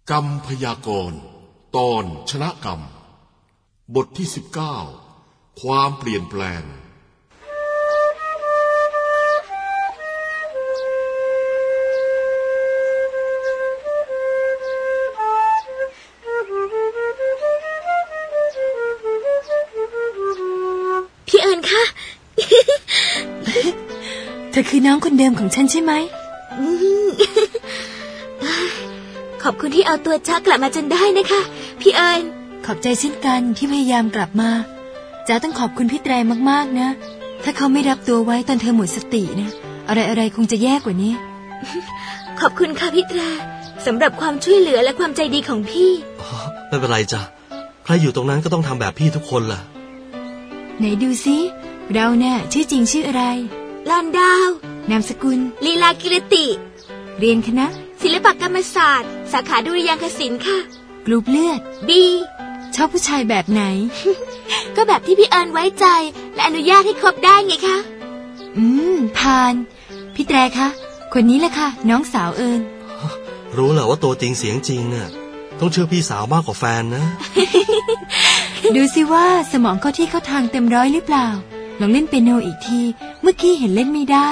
กรรมพยากรณ์ตอนชนะกรรมบทที่19ความเปลี่ยนแปลงพี่เอิญคะเธอคือน้องคนเดิมของฉันใช่ไหมขอบคุณที่เอาตัวจ๊ะกลับมาจนได้นะคะพี่เอิญขอบใจเช่นกันที่พยายามกลับมาจ๊ะต้องขอบคุณพี่แตรมากๆนะถ้าเขาไม่รับตัวไว้ตอนเธอหมดสตินะอะไรคงจะแย่กว่านี้ขอบคุณค่ะพี่แตรสำหรับความช่วยเหลือและความใจดีของพี่ไม่เป็นไรจ้ะใครอยู่ตรงนั้นก็ต้องทำแบบพี่ทุกคนล่ะไหนดูซิเราเนี่ยชื่อจริงชื่ออะไรลานดาวนามสกุลลีลากิรติเรียนคณะศิลปกรรมศาสตร์สาขาดุริยางคศิลป์ค่ะกรุ๊ปเลือด B ชอบผู้ชายแบบไหนก็แบบที่พี่เอิญไว้ใจและอนุญาตให้คบได้ไงคะผ่านพี่แตรคะคนนี้แหละค่ะน้องสาวเอิญรู้เหรอว่าตัวจริงเสียงจริงน่ะต้องเชื่อพี่สาวมากกว่าแฟนนะดูสิว่าสมองเข้าที่เข้าทางเต็มร้อยหรือเปล่าลองเล่นเปียโนอีกทีเมื่อกี้เห็นเล่นไม่ได้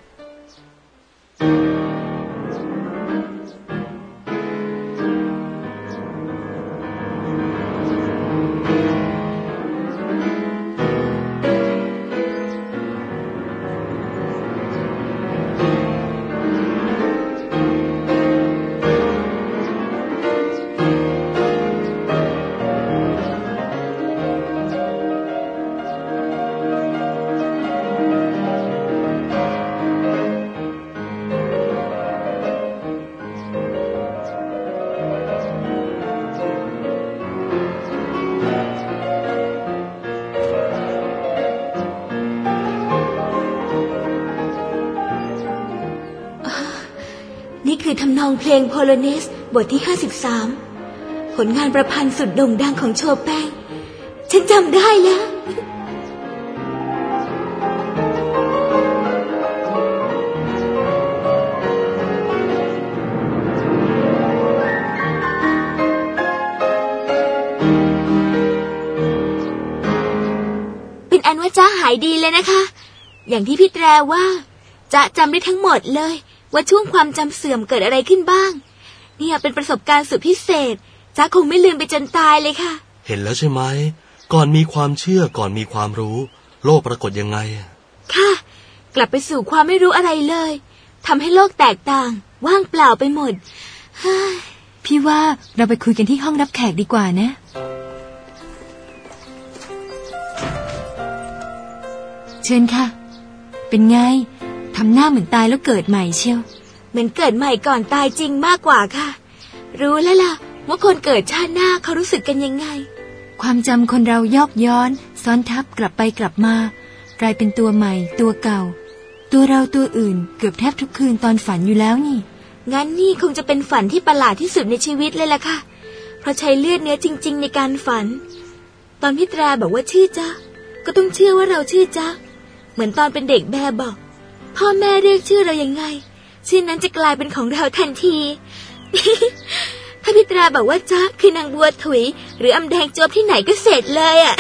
นี่คือทำนองเพลงโพโลเนสบทที่53ผลงานประพันธ์สุดโด่งดังของโชแปงฉันจำได้แล้วเป็นอันว่าจ๊ะหายดีเลยนะคะอย่างที่พี่แตรว่าจ๊ะจำได้ทั้งหมดเลยว่าช่วงความจำเสื่อมเกิดอะไรขึ้นบ้างเนี่ยเป็นประสบการณ์สุดพิเศษจ๊ะคงไม่ลืมไปจนตายเลยค่ะเห็นแล้วใช่ไหมก่อนมีความเชื่อก่อนมีความรู้โลกปรากฏยังไงค่ะกลับไปสู่ความไม่รู้อะไรเลยทำให้โลกแตกต่างว่างเปล่าไปหมดพี่ว่าเราไปคุยกันที่ห้องรับแขกดีกว่านะเชิญค่ะเป็นไงทำหน้าเหมือนตายแล้วเกิดใหม่เชียวเหมือนเกิดใหม่ก่อนตายจริงมากกว่าค่ะรู้แล้วล่ะว่าคนเกิดชาติหน้าเขารู้สึกกันยังไงความจำคนเรายอกย้อนซ้อนทับกลับไปกลับมากลายเป็นตัวใหม่ตัวเก่าตัวเราตัวอื่นเกือบแทบทุกคืนตอนฝันอยู่แล้วนี่งั้นนี่คงจะเป็นฝันที่ประหลาดที่สุดในชีวิตเลยล่ะค่ะเพราะใช้เลือดเนื้อจริงๆในการฝันตอนพี่แตรบอกว่าชื่อจ๊ะก็ต้องเชื่อว่าเราชื่อจ๊ะเหมือนตอนเป็นเด็กแบบบอกพ่อแม่เรียกชื่อเรายังไงชื่อนั้นจะกลายเป็นของเราทันที ถ้าพี่แตรบอกว่าจ๊ะคือนางบัวถุยหรืออำแดงจวบที่ไหนก็เสร็จเลยอ่ะ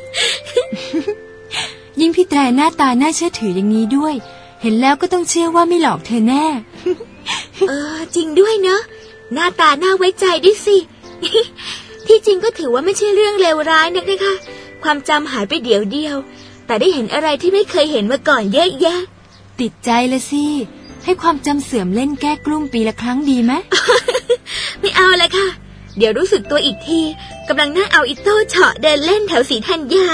ยิ่งพี่แตรหน้าตาน่าเชื่อถืออย่างนี้ด้วยเห็นแล้วก็ต้องเชื่อว่าไม่หลอกเธอแน่จริงด้วยเนอะหน้าตาน่าไว้ใจดิสิ ที่จริงก็ถือว่าไม่ใช่เรื่องเลวร้ายนะคะความจำหายไปเดี๋ยวเดียวแต่ได้เห็นอะไรที่ไม่เคยเห็นมาก่อนเยอะแยะติดใจละสิให้ความจำเสื่อมเล่นแก้กลุ้มปีละครั้งดีไหมไม่เอาละค่ะเดี๋ยวรู้สึกตัวอีกทีกำลังนั่งเอาอิโต้เฉาะเดินเล่นแถวศรีธัญญา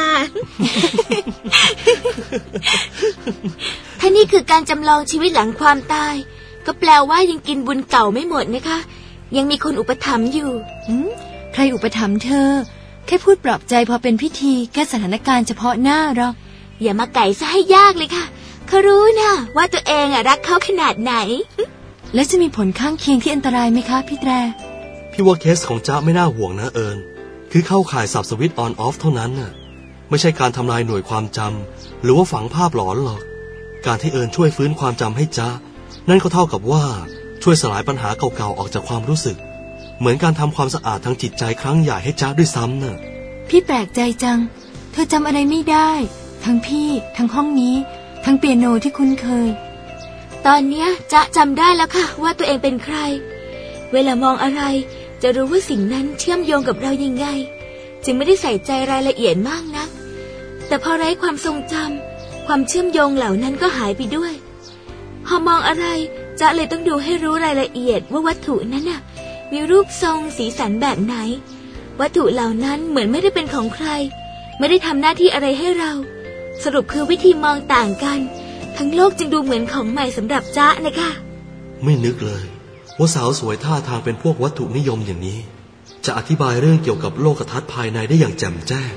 ถ้านี่คือการจำลองชีวิตหลังความตายก็แปลว่ายังกินบุญเก่าไม่หมดนะคะยังมีคนอุปถัมภ์อยู่ใครอุปถัมภ์เธอแค่พูดปลอบใจพอเป็นพิธีแก้สถานการณ์เฉพาะหน้าหรอกอย่ามาไก่ซะให้ยากเลยค่ะเขารู้นะว่าตัวเองรักเขาขนาดไหนแล้วจะมีผลข้างเคียงที่อันตรายไหมคะพี่แตรพี่ว่าเคสของจ๊ะไม่น่าห่วงนะเอิญคือเข้าข่ายสับสวิตช์ออนออฟเท่านั้นน่ะไม่ใช่การทำลายหน่วยความจำหรือว่าฝังภาพหลอนหรอกการที่เอิญช่วยฟื้นความจำให้จ๊ะนั่นก็เท่ากับว่าช่วยสลายปัญหาเก่าๆออกจากความรู้สึกเหมือนการทำความสะอาดทางจิตใจครั้งใหญ่ให้จ๊ะด้วยซ้ำน่ะพี่แปลกใจจังเธอจำอะไรไม่ได้ทั้งพี่ทั้งห้องนี้ทั้งเปียโนที่คุ้นเคยตอนเนี้ยจ๊ะจำได้แล้วค่ะว่าตัวเองเป็นใครเวลามองอะไรจะรู้ว่าสิ่งนั้นเชื่อมโยงกับเรายังไงจึงไม่ได้ใส่ใจรายละเอียดมากนักแต่พอไร้ความทรงจำความเชื่อมโยงเหล่านั้นก็หายไปด้วยพอมองอะไรจ๊ะเลยต้องดูให้รู้รายละเอียดว่าวัตถุนั้นน่ะมีรูปทรงสีสันแบบไหนวัตถุเหล่านั้นเหมือนไม่ได้เป็นของใครไม่ได้ทำหน้าที่อะไรให้เราสรุปคือวิธีมองต่างกันทั้งโลกจึงดูเหมือนของใหม่สำหรับจ๊ะนะคะไม่นึกเลยว่าสาวสวยท่าทางเป็นพวกวัตถุนิยมอย่างนี้จะอธิบายเรื่องเกี่ยวกับโลกทัศน์ภายในได้อย่างแจ่มแจ้ง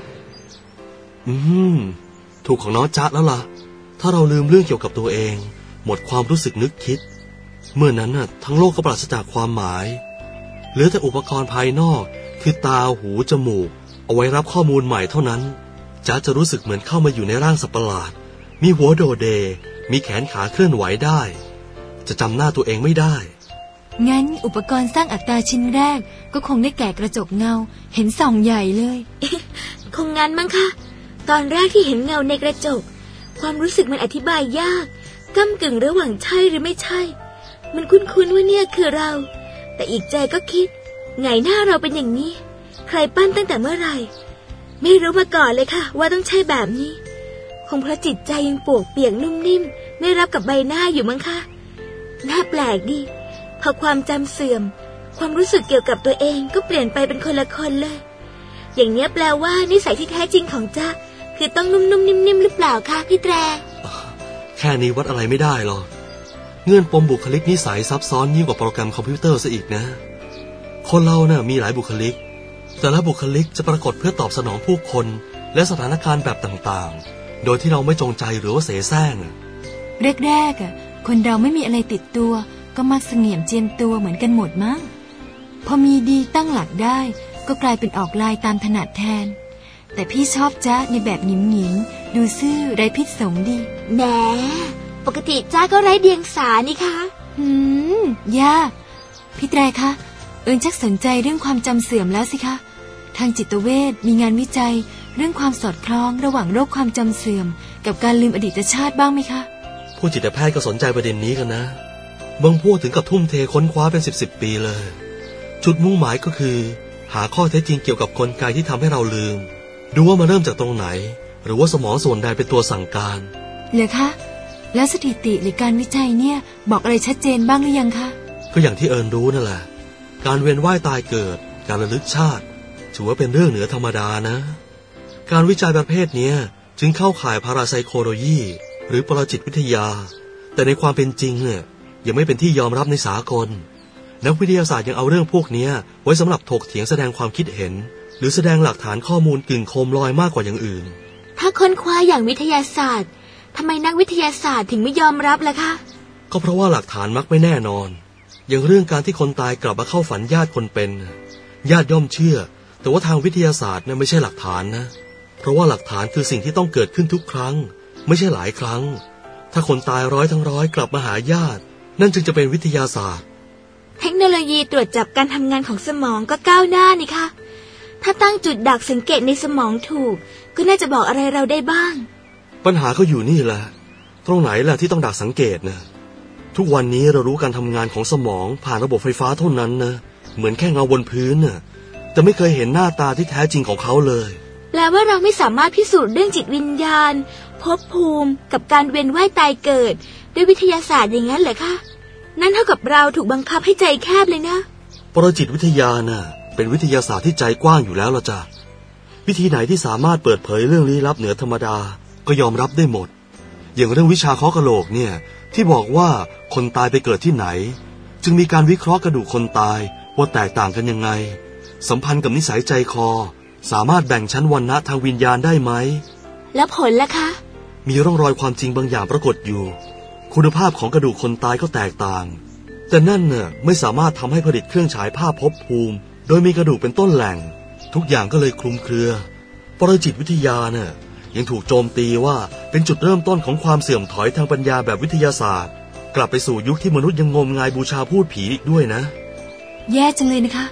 ถูกของน้องจ๊ะแล้วล่ะถ้าเราลืมเรื่องเกี่ยวกับตัวเองหมดความรู้สึกนึกคิดเมื่อนั้นน่ะทั้งโลกก็ปราศจากความหมายเหลือแต่อุปกรณ์ภายนอกคือตาหูจมูกเอาไว้รับข้อมูลใหม่เท่านั้นจ๊ะจะรู้สึกเหมือนเข้ามาอยู่ในร่างสัตว์ประหลาดมีหัวโดเดมีแขนขาเคลื่อนไหวได้จะจำหน้าตัวเองไม่ได้งั้นอุปกรณ์สร้างอัตตาชิ้นแรกก็คงได้แก่กระจกเงาเห็นส่องใหญ่เลยคงงั้นมั้งคะตอนแรกที่เห็นเงาในกระจกความรู้สึกมันอธิบายยากก้ำกึ่งระหว่างใช่หรือไม่ใช่มันคุ้นๆว่าเนี่ยคือเราแต่อีกใจก็คิดไงหน้าเราเป็นอย่างนี้ใครปั้นตั้งแต่เมื่อไหร่ไม่รู้มาก่อนเลยค่ะว่าต้องใช่แบบนี้คงเพราะจิตใจยังปวกเปียกนุ่มนิ่มไม่รับกับใบหน้าอยู่มั้งคะน่าแปลกดีพอความจำเสื่อมความรู้สึกเกี่ยวกับตัวเองก็เปลี่ยนไปเป็นคนละคนเลยอย่างนี้แปลว่านิสัยที่แท้จริงของจ๊ะคือต้องนุ่มๆนิ่มๆหรือเปล่าคะพี่แตรแค่นี้วัดอะไรไม่ได้หรอกเงื่อนปมบุคลิกนิสัยซับซ้อนยิ่งกว่าโปรแกรมคอมพิวเตอร์ซะอีกนะคนเราเนี่ยมีหลายบุคลิกแต่ละบุคลิกจะปรากฏเพื่อตอบสนองผู้คนและสถานการณ์แบบต่างๆโดยที่เราไม่จงใจหรือว่าเสแสร้งแรกๆคนเราไม่มีอะไรติดตัวก็มักเสงี่ยมเจียมตัวเหมือนกันหมดมั้งพอมีดีตั้งหลักได้ก็กลายเป็นออกลายตามถนัดแทนแต่พี่ชอบจ๊ะในแบบหนิมๆดูซื่อไร้พิษสงดีแหมปกติจ๊ะก็ไร้เดียงสานี่คะย่าพี่แตรคะชักสนใจเรื่องความจำเสื่อมแล้วสิคะทางจิตเวชมีงานวิจัยเรื่องความสอดคล้องระหว่างโรคความจำเสื่อมกับการลืมอดีตชาติบ้างไหมคะผู้จิตแพทย์ก็สนใจประเด็นนี้กันนะบางพวกถึงกับทุ่มเทค้นคว้าเป็น10 ปีเลยจุดมุ่งหมายก็คือหาข้อเท็จจริงเกี่ยวกับกลไกที่ทำให้เราลืมดูว่ามันเริ่มจากตรงไหนหรือว่าสมองส่วนใดเป็นตัวสั่งการเหรอคะแล้วสถิติหรือการวิจัยเนี่ยบอกอะไรชัดเจนบ้างหรือยังคะก็อย่างที่รู้นั่นแหละการเวียนว่ายตายเกิดการระลึกชาติถือว่าเป็นเรื่องเหนือธรรมดานะการวิจัยประเภทนี้จึงเข้าข่ายพาราไซโคโลยีหรือปรจิตวิทยาแต่ในความเป็นจริงเนี่ยยังไม่เป็นที่ยอมรับในสากลนักวิทยาศาสตร์ยังเอาเรื่องพวกนี้ไว้สำหรับถกเถียงแสดงความคิดเห็นหรือแสดงหลักฐานข้อมูลกึ่งโคมลอยมากกว่าอย่างอื่นถ้าค้นคว้าอย่างวิทยาศาสตร์ทำไมนักวิทยาศาสตร์ถึงไม่ยอมรับล่ะคะก็เพราะว่าหลักฐานมักไม่แน่นอนอย่างเรื่องการที่คนตายกลับมาเข้าฝันญาติคนเป็นญาติย่อมเชื่อแต่ว่าทางวิทยาศาสตร์เนี่ยไม่ใช่หลักฐานนะเพราะว่าหลักฐานคือสิ่งที่ต้องเกิดขึ้นทุกครั้งไม่ใช่หลายครั้งถ้าคนตาย100 ทั้ง 100กลับมาหาญาตินั่นจึงจะเป็นวิทยาศาสตร์เทคโนโลยีตรวจจับการทำงานของสมองก็ก้าวหน้านี่คะถ้าตั้งจุดดักสังเกตในสมองถูกก็น่าจะบอกอะไรเราได้บ้างปัญหาก็อยู่นี่แหละตรงไหนล่ะที่ต้องดักสังเกตนะทุกวันนี้เรารู้การทำงานของสมองผ่านระบบไฟฟ้าเท่านั้นนะเหมือนแค่เงาบนพื้นน่ะแต่ไม่เคยเห็นหน้าตาที่แท้จริงของเขาเลยแปลว่าเราไม่สามารถพิสูจน์เรื่องจิตวิญญาณภพภูมิกับการเวียนว่ายตายเกิดด้วยวิทยาศาสตร์อย่างนั้นเหรอคะนั่นเท่ากับเราถูกบังคับให้ใจแคบเลยนะปรจิตวิทยาน่ะเป็นวิทยาศาสตร์ที่ใจกว้างอยู่แล้วล่ะจ้ะวิธีไหนที่สามารถเปิดเผยเรื่องลี้ลับเหนือธรรมดาก็ยอมรับได้หมดอย่างเรื่องวิชาเคาะกะโหลกเนี่ยที่บอกว่าคนตายไปเกิดที่ไหนจึงมีการวิเคราะห์กระดูกคนตายว่าแตกต่างกันยังไงสัมพันธ์กับนิสัยใจคอสามารถแบ่งชั้นวรรณะทางวิญญาณได้ไหมแล้วผลล่ะคะมีร่องรอยความจริงบางอย่างปรากฏอยู่คุณภาพของกระดูกคนตายก็แตกต่างแต่นั่นน่ะไม่สามารถทำให้ผลิตเครื่องฉายภาพภพภูมิโดยมีกระดูกเป็นต้นแหล่งทุกอย่างก็เลยคลุมเครือปรจิตวิทยาน่ะยังถูกโจมตีว่าเป็นจุดเริ่มต้นของความเสื่อมถอยทางปัญญาแบบวิทยาศาสตร์กลับไปสู่ยุคที่มนุษย์ยังงมงายบูชาพูดผีอีกด้วยนะแย่จังเลยนะคะ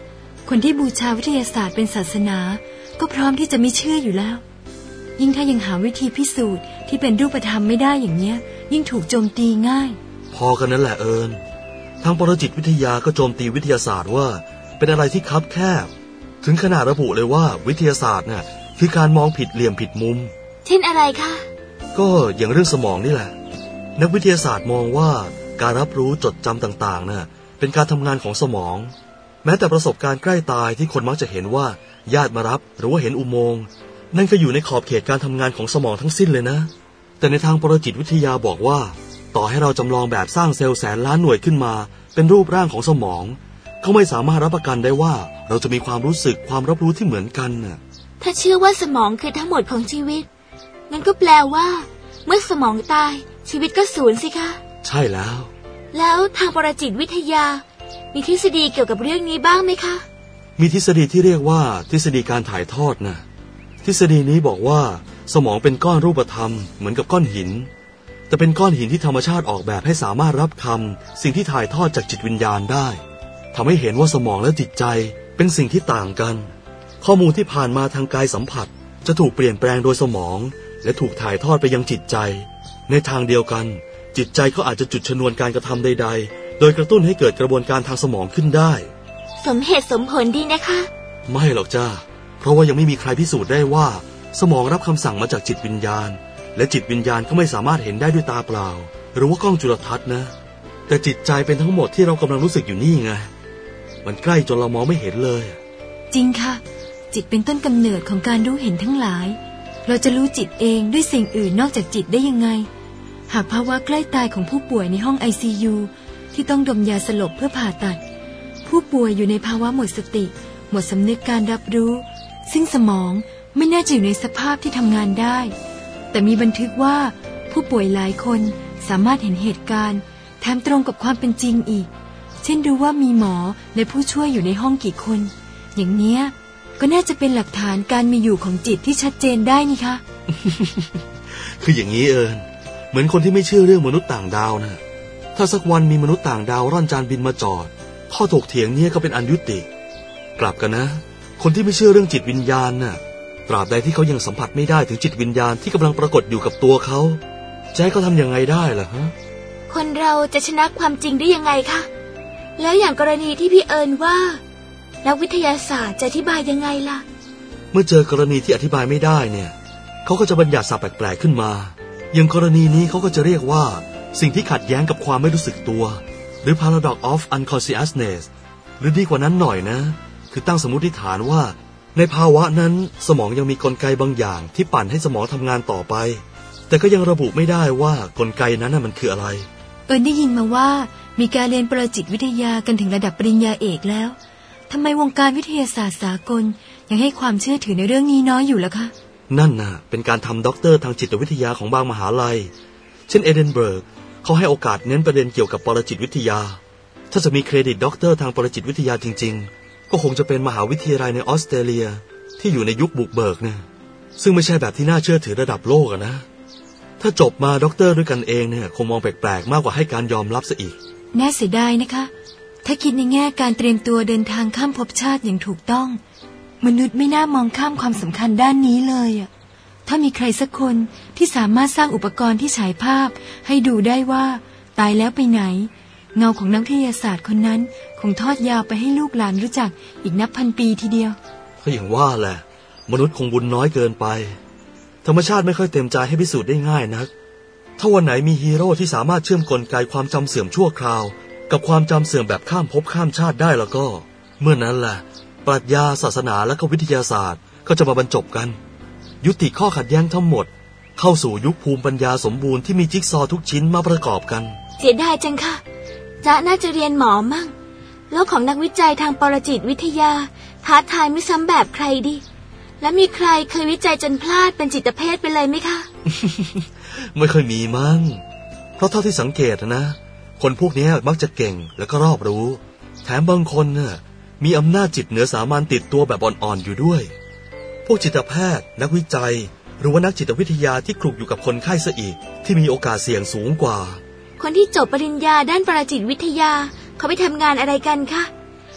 คนที่บูชาวิทยาศาสตร์เป็นศาสนาก็พร้อมที่จะไม่เชื่ออยู่แล้วยิ่งถ้ายังหาวิธีพิสูจน์ที่เป็นรูปธรรมไม่ได้อย่างเนี้ยยิ่งถูกโจมตีง่ายพอกันนั่นแหละเอิญทางปรจิตวิทยาก็โจมตีวิทยาศาสตร์ว่าเป็นอะไรที่คับแคบถึงขนาดระบุเลยว่าวิทยาศาสตร์น่ะคือการมองผิดเหลี่ยมผิดมุมเช่นอะไรคะก็อย่างเรื่องสมองนี่แหละนักวิทยาศาสตร์มองว่าการรับรู้จดจำต่างๆน่ะเป็นการทำงานของสมองแม้แต่ประสบการณ์ใกล้ตายที่คนมักจะเห็นว่าญาติมารับหรือว่าเห็นอุโมงค์นั่นก็อยู่ในขอบเขตการทำงานของสมองทั้งสิ้นเลยนะแต่ในทางปรจิตวิทยาบอกว่าต่อให้เราจำลองแบบสร้างเซลล์แสนล้านหน่วยขึ้นมาเป็นรูปร่างของสมองก็ไม่สามารถรับประกันได้ว่าเราจะมีความรู้สึกความรับรู้ที่เหมือนกันน่ะถ้าเชื่อว่าสมองคือทั้งหมดของชีวิตงั้นก็แปลว่าเมื่อสมองตายชีวิตก็สูญสิคะใช่แล้วทางปรจิตวิทยามีทฤษฎีเกี่ยวกับเรื่องนี้บ้างไหมคะมีทฤษฎีที่เรียกว่าทฤษฎีการถ่ายทอดนะทฤษฎีนี้บอกว่าสมองเป็นก้อนรูปธรรมเหมือนกับก้อนหินแต่เป็นก้อนหินที่ธรรมชาติออกแบบให้สามารถรับคำสิ่งที่ถ่ายทอดจากจิตวิญญาณได้ทำให้เห็นว่าสมองและจิตใจเป็นสิ่งที่ต่างกันข้อมูลที่ผ่านมาทางกายสัมผัสจะถูกเปลี่ยนแปลงโดยสมองและถูกถ่ายทอดไปยังจิตใจในทางเดียวกันจิตใจก็อาจจะจุดชนวนการกระทำใดๆโดยกระตุ้นให้เกิดกระบวนการทางสมองขึ้นได้สมเหตุสมผลดีนะคะไม่หรอกจ้าเพราะว่ายังไม่มีใครพิสูจน์ได้ว่าสมองรับคำสั่งมาจากจิตวิญญาณและจิตวิญญาณก็ไม่สามารถเห็นได้ด้วยตาเปล่าหรือว่ากล้องจุลทรรศน์นะแต่จิตใจเป็นทั้งหมดที่เรากำลังรู้สึกอยู่นี่ไงมันใกล้จนเรามองไม่เห็นเลยจริงค่ะจิตเป็นต้นกำเนิดของการรู้เห็นทั้งหลายเราจะรู้จิตเองด้วยสิ่งอื่นนอกจากจิตได้ยังไงหากภาวะใกล้ตายของผู้ป่วยในห้อง ICU ที่ต้องดมยาสลบเพื่อผ่าตัดผู้ป่วยอยู่ในภาวะหมดสติหมดสำนึกการรับรู้ซึ่งสมองไม่น่าจะอยู่ในสภาพที่ทำงานได้แต่มีบันทึกว่าผู้ป่วยหลายคนสามารถเห็นเหตุการณ์แถมตรงกับความเป็นจริงอีกเช่นดูว่ามีหมอและผู้ช่วยอยู่ในห้องกี่คนอย่างเนี้ยก็น่าจะเป็นหลักฐานการมีอยู่ของจิตที่ชัดเจนได้นี่คะคืออย่างนี้เหมือนคนที่ไม่เชื่อเรื่องมนุษย์ต่างดาวนะถ้าสักวันมีมนุษย์ต่างดาวร่อนจานบินมาจอดข้อถกเถียงเนี่ยก็เป็นอันยุติกลับกันนะคนที่ไม่เชื่อเรื่องจิตวิญญาณน่ะตราบใดที่เขายังสัมผัสไม่ได้ถึงจิตวิญญาณที่กำลังปรากฏอยู่กับตัวเขาจะให้เขาทำยังไงได้ล่ะฮะคนเราจะชนะความจริงได้ยังไงคะแล้วอย่างกรณีที่พี่เอิญว่านักวิทยาศาสตร์จะอธิบายยังไงล่ะเมื่อเจอกรณีที่อธิบายไม่ได้เนี่ยเขาก็จะบัญญัติศัพท์แปลกๆขึ้นมาอย่างกรณีนี้เขาก็จะเรียกว่าสิ่งที่ขัดแย้งกับความไม่รู้สึกตัวหรือ paradox of unconsciousness หรือดีกว่านั้นหน่อยนะคือตั้งสมมติฐานว่าในภาวะนั้นสมองยังมีกลไกบางอย่างที่ปั่นให้สมองทำงานต่อไปแต่ก็ยังระบุไม่ได้ว่ากลไกนั้นมันคืออะไรได้ยินมาว่ามีการเรียนปรจิตวิทยากันถึงระดับปริญญาเอกแล้วทำไมวงการวิทยาศาสตร์สากลยังให้ความเชื่อถือในเรื่องนี้น้อยอยู่ล่ะคะนั่นน่ะเป็นการทำด็อกเตอร์ทางจิตวิทยาของบางมหาลัยเช่นเอดินเบิร์กเขาให้โอกาสเน้นประเด็นเกี่ยวกับปรจิตวิทยาถ้าจะมีเครดิตด็อกเตอร์ทางปรจิตวิทยาจริงๆก็คงจะเป็นมหาวิทยาลัยในออสเตรเลียที่อยู่ในยุคบุกเบิกนะซึ่งไม่ใช่แบบที่น่าเชื่อถือระดับโลกนะถ้าจบมาด็อกเตอร์ด้วยกันเองเนี่ยคงมองแปลกๆมากกว่าให้การยอมรับซะอีกน่าเสียดายนะคะถ้าคิดในแง่การเตรียมตัวเดินทางข้ามภพชาติอย่างถูกต้องมนุษย์ไม่น่ามองข้ามความสำคัญด้านนี้เลยถ้ามีใครสักคนที่สามารถสร้างอุปกรณ์ที่ฉายภาพให้ดูได้ว่าตายแล้วไปไหนเงาของนักวิทยาศาสตร์คนนั้นคงทอดยาวไปให้ลูกหลานรู้จักอีกนับพันปีทีเดียวก็อย่างว่าแหละมนุษย์คงบุญน้อยเกินไปธรรมชาติไม่ค่อยเต็มใจให้พิสูจน์ได้ง่ายนักถ้าวันไหนมีฮีโร่ที่สามารถเชื่อมกลไกความจำเสื่อมชั่วคราวกับความจำเสื่อมแบบข้ามภพข้ามชาติได้แล้วก็เมื่อนั้นแหละปรัชญาศาสนาและก็วิทยาศาสตร์ก็จะมาบรรจบกันยุติข้อขัดแย้งทั้งหมดเข้าสู่ยุคภูมิปัญญาสมบูรณ์ที่มีจิ๊กซอว์ทุกชิ้นมาประกอบกันเสียดายจังค่ะจ๊ะน่าจะเรียนหมอมั่งโลกของนักวิจัยทางปรจิตวิทยาท้าทายไม่ซ้ำแบบใครดิและมีใครเคยวิจัยจนพลาดเป็นจิตเภทไปเลยไหมคะไม่ค่อยมีมั้งเพราะเท่าที่สังเกตนะคนพวกนี้มักจะเก่งและก็รอบรู้แถมบางคนน่ะมีอำนาจจิตเหนือสามัญติดตัวแบบอ่อนๆอยู่ด้วยพวกจิตแพทย์นักวิจัยหรือว่านักจิตวิทยาที่คลุกอยู่กับคนไข้ซะอีกที่มีโอกาสเสี่ยงสูงกว่าคนที่จบปริญญาด้านปรจิตวิทยาเขาไปทำงานอะไรกันคะ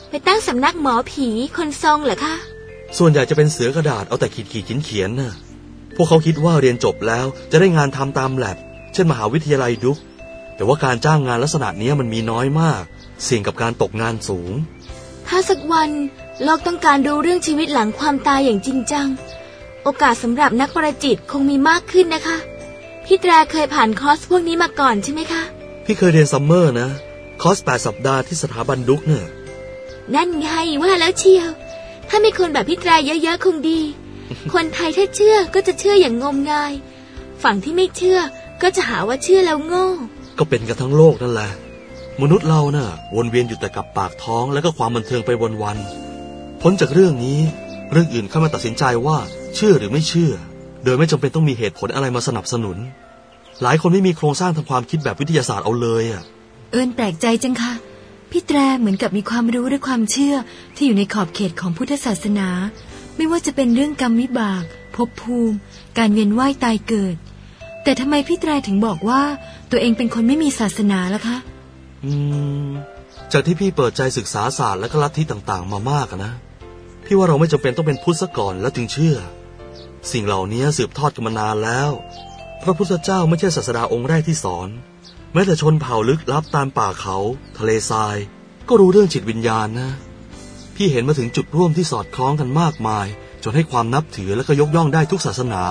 ไปตั้งสำนักหมอผีคนทรงเหรอคะส่วนใหญ่จะเป็นเสือกระดาษเอาแต่ขีดเขียนน่ะพวกเขาคิดว่าเรียนจบแล้วจะได้งานทำตามแลบเช่นมหาวิทยาลัยดุ๊กแต่ว่าการจ้างงานลักษณะนี้มันมีน้อยมากเสี่ยงกับการตกงานสูงถ้าสักวันโลกต้องการรู้เรื่องชีวิตหลังความตายอย่างจริงจังโอกาสสำหรับนักประจิตคงมีมากขึ้นนะคะพี่แตรเคยผ่านคอร์สพวกนี้มาก่อนใช่ไหมคะพี่เคยเรียนซัมเมอร์นะคอร์ส8 สัปดาห์ที่สถาบันดุ๊กเนี่ยนั่นไงว่าแล้วเชียวถ้ามีคนแบบพี่แตรเยอะๆคงดี คนไทยถ้าเชื่อก็จะเชื่ออย่างงมงายฝั่งที่ไม่เชื่อก็จะหาว่าเชื่อแล้วโง่ก็เป็นกันทั้งโลกนั่นแหละมนุษย์เราน่ะวนเวียนอยู่แต่กับปากท้องแล้วก็ความบันเทิงไปวันๆพ้นจากเรื่องนี้เรื่องอื่นเข้ามาตัดสินใจว่าเชื่อหรือไม่เชื่อโดยไม่จำเป็นต้องมีเหตุผลอะไรมาสนับสนุนหลายคนไม่มีโครงสร้างทางความคิดแบบวิทยาศาสตร์เอาเลยอ่ะแปลกใจจังค่ะพี่แตรเหมือนกับมีความรู้และความเชื่อที่อยู่ในขอบเขตของพุทธศาสนาไม่ว่าจะเป็นเรื่องกรรมวิบากภพภูมิการเวียนว่ายตายเกิดแต่ทำไมพี่แตรถึงบอกว่าตัวเองเป็นคนไม่มีศาสนาล่ะคะจากที่พี่เปิดใจศึกษาศาสตร์และก็ลัทธิต่างๆมามากนะพี่ว่าเราไม่จำเป็นต้องเป็นพุทธซะก่อนแล้วถึงเชื่อสิ่งเหล่านี้สืบทอดกันมานานแล้วพระพุทธเจ้าไม่ใช่ศาสดาองค์แรกที่สอนแม้แต่ชนเผ่าลึกลับตามป่าเขาทะเลทรายก็รู้เรื่องจิตวิญญาณนะพี่เห็นมาถึงจุดร่วมที่สอดคล้องกันมากมายจนให้ความนับถือและก็ยกย่องได้ทุกศาสนา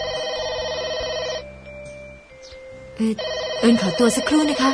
ขอตัวสักครู่นะคะ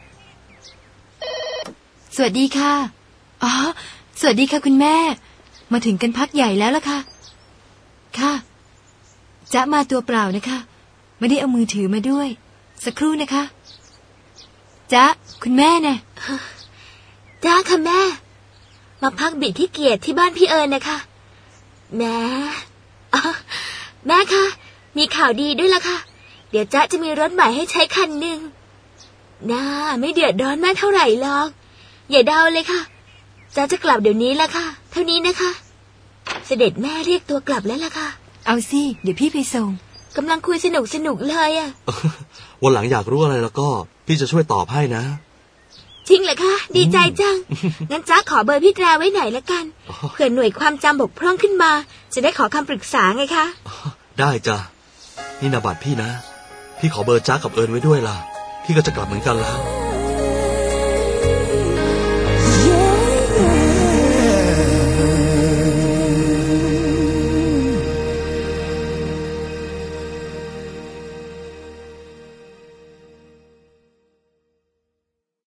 สวัสดีค่ะอ๋อสวัสดีค่ะคุณแม่มาถึงกันพักใหญ่แล้วล่ะค่ะค่ะจ๊ะมาตัวเปล่านะคะไม่ได้เอามือถือมาด้วยสักครู่นะคะจ๊ะคุณแม่เนี่ยจ้าค่ะแม่มาพักบิดที่เกียรติที่บ้านพี่นะคะแม่แม่คะมีข่าวดีด้วยล่ะค่ะเดี๋ยวจ๊ะจะมีรถใหม่ให้ใช้คันหนึ่งน่าไม่เดือดร้อนแม่เท่าไหร่หรอกอย่าเดาเลยค่ะจ๊ะจะกลับเดี๋ยวนี้ละค่ะเท่านี้นะคะเสด็จแม่เรียกตัวกลับแล้วล่ะค่ะเอาสิเดี๋ยวพี่ไปส่งกำลังคุยสนุกเลยอะวันหลังอยากรู้อะไรแล้วก็พี่จะช่วยตอบให้นะจริงเหรอคะดีใจจังงั้นจ๊ะขอเบอร์พี่แตรไว้หน่อยละกันเผื่อหน่วยความจำบกพร่องขึ้นมาจะได้ขอคำปรึกษาไงคะได้จ้ะนี่นาบัตรพี่นะพี่ขอเบอร์จ๊ะกับไว้ด้วยล่ะพี่ก็จะกลับเหมือนกันแล้ว